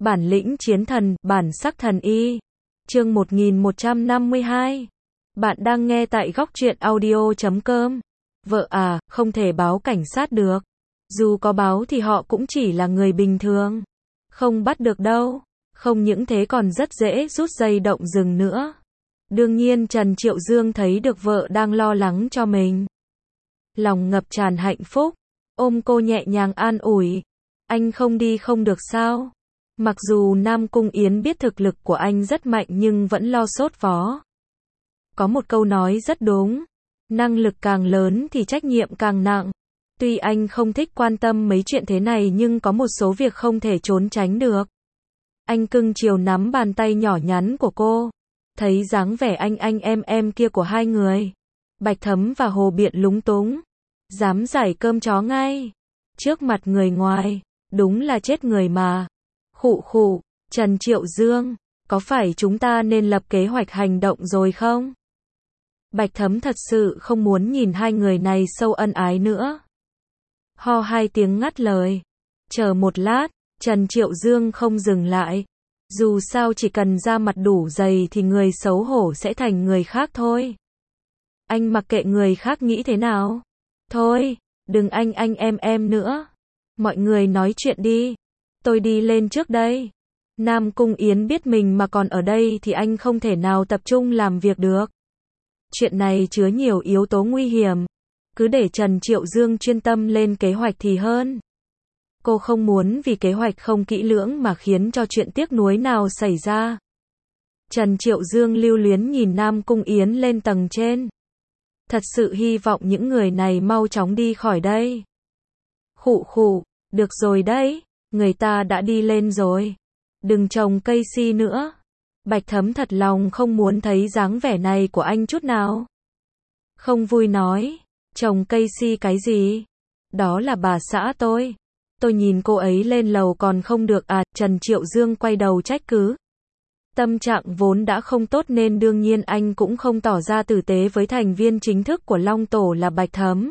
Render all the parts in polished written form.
Bản lĩnh chiến thần, bản sắc thần y. Chương 1152. Bạn đang nghe tại góc truyện audio.com. Vợ à, không thể báo cảnh sát được. Dù có báo thì họ cũng chỉ là người bình thường. Không bắt được đâu. Không những thế còn rất dễ rút dây động rừng nữa. Đương nhiên Trần Triệu Dương thấy được vợ đang lo lắng cho mình. Lòng ngập tràn hạnh phúc. Ôm cô nhẹ nhàng an ủi. Anh không đi không được sao? Mặc dù Nam Cung Yến biết thực lực của anh rất mạnh nhưng vẫn lo sốt vó. Có một câu nói rất đúng. Năng lực càng lớn thì trách nhiệm càng nặng. Tuy anh không thích quan tâm mấy chuyện thế này nhưng có một số việc không thể trốn tránh được. Anh cưng chiều nắm bàn tay nhỏ nhắn của cô. Thấy dáng vẻ anh em kia của hai người. Bạch Thấm và Hồ Biện lúng túng. Dám giải cơm chó ngay. Trước mặt người ngoài. Đúng là chết người mà. Khụ khụ, Trần Triệu Dương, có phải chúng ta nên lập kế hoạch hành động rồi không? Bạch Thấm thật sự không muốn nhìn hai người này sâu ân ái nữa. Ho hai tiếng ngắt lời. Chờ một lát, Trần Triệu Dương không dừng lại. Dù sao chỉ cần da mặt đủ dày thì người xấu hổ sẽ thành người khác thôi. Anh mặc kệ người khác nghĩ thế nào. Thôi, đừng anh em nữa. Mọi người nói chuyện đi. Tôi đi lên trước đây. Nam Cung Yến biết mình mà còn ở đây thì anh không thể nào tập trung làm việc được. Chuyện này chứa nhiều yếu tố nguy hiểm. Cứ để Trần Triệu Dương chuyên tâm lên kế hoạch thì hơn. Cô không muốn vì kế hoạch không kỹ lưỡng mà khiến cho chuyện tiếc nuối nào xảy ra. Trần Triệu Dương lưu luyến nhìn Nam Cung Yến lên tầng trên. Thật sự hy vọng những người này mau chóng đi khỏi đây. Khụ khụ, được rồi đấy. Người ta đã đi lên rồi. Đừng trồng cây si nữa. Bạch Thấm thật lòng không muốn thấy dáng vẻ này của anh chút nào. Không vui nói. Trồng cây si cái gì? Đó là bà xã tôi. Tôi nhìn cô ấy lên lầu còn không được à? Trần Triệu Dương quay đầu trách cứ. Tâm trạng vốn đã không tốt nên đương nhiên anh cũng không tỏ ra tử tế với thành viên chính thức của Long Tổ là Bạch Thấm.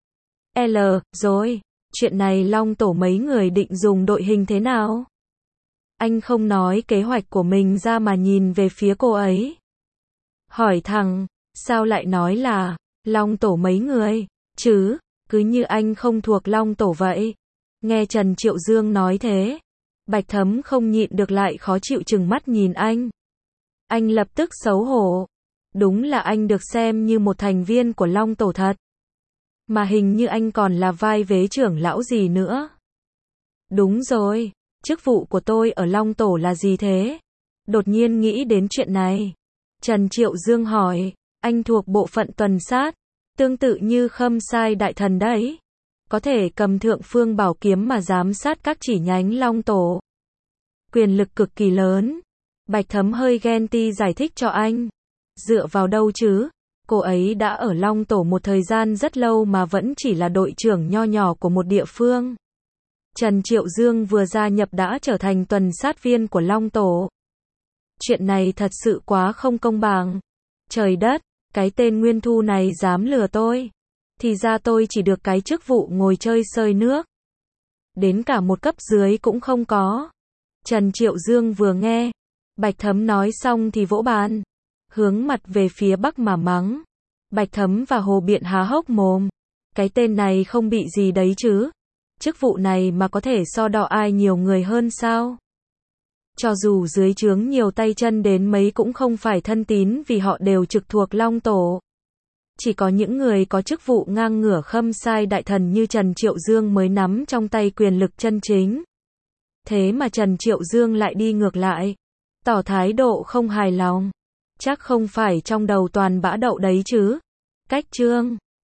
Rồi. Chuyện này Long Tổ mấy người định dùng đội hình thế nào? Anh không nói kế hoạch của mình ra mà nhìn về phía cô ấy. Hỏi thẳng, sao lại nói là Long Tổ mấy người, chứ, cứ như anh không thuộc Long Tổ vậy. Nghe Trần Triệu Dương nói thế, Bạch Thấm không nhịn được lại khó chịu trừng mắt nhìn anh. Anh lập tức xấu hổ. Đúng là anh được xem như một thành viên của Long Tổ thật. Mà hình như anh còn là vai vế trưởng lão gì nữa. Đúng rồi, chức vụ của tôi ở Long Tổ là gì thế? Đột nhiên nghĩ đến chuyện này. Trần Triệu Dương hỏi, anh thuộc bộ phận tuần sát, tương tự như Khâm Sai Đại Thần đấy. Có thể cầm Thượng Phương Bảo Kiếm mà giám sát các chi nhánh Long Tổ. Quyền lực cực kỳ lớn. Bạch Thấm hơi ghen ti giải thích cho anh. Dựa vào đâu chứ? Cô ấy đã ở Long Tổ một thời gian rất lâu mà vẫn chỉ là đội trưởng nho nhỏ của một địa phương. Trần Triệu Dương vừa gia nhập đã trở thành tuần sát viên của Long Tổ. Chuyện này thật sự quá không công bằng. Trời đất, cái tên Nguyên Thu này dám lừa tôi. Thì ra tôi chỉ được cái chức vụ ngồi chơi sơi nước. Đến cả một cấp dưới cũng không có. Trần Triệu Dương vừa nghe Bạch Thấm nói xong thì vỗ bàn. Hướng mặt về phía bắc mà mắng. Bạch Thấm và Hồ Biện há hốc mồm. Cái tên này không bị gì đấy chứ. Chức vụ này mà có thể so đọ ai nhiều người hơn sao? Cho dù dưới trướng nhiều tay chân đến mấy cũng không phải thân tín vì họ đều trực thuộc Long Tổ. Chỉ có những người có chức vụ ngang ngửa Khâm Sai Đại Thần như Trần Triệu Dương mới nắm trong tay quyền lực chân chính. Thế mà Trần Triệu Dương lại đi ngược lại. Tỏ thái độ không hài lòng. Chắc không phải trong đầu toàn bã đậu đấy chứ. Cách Trương.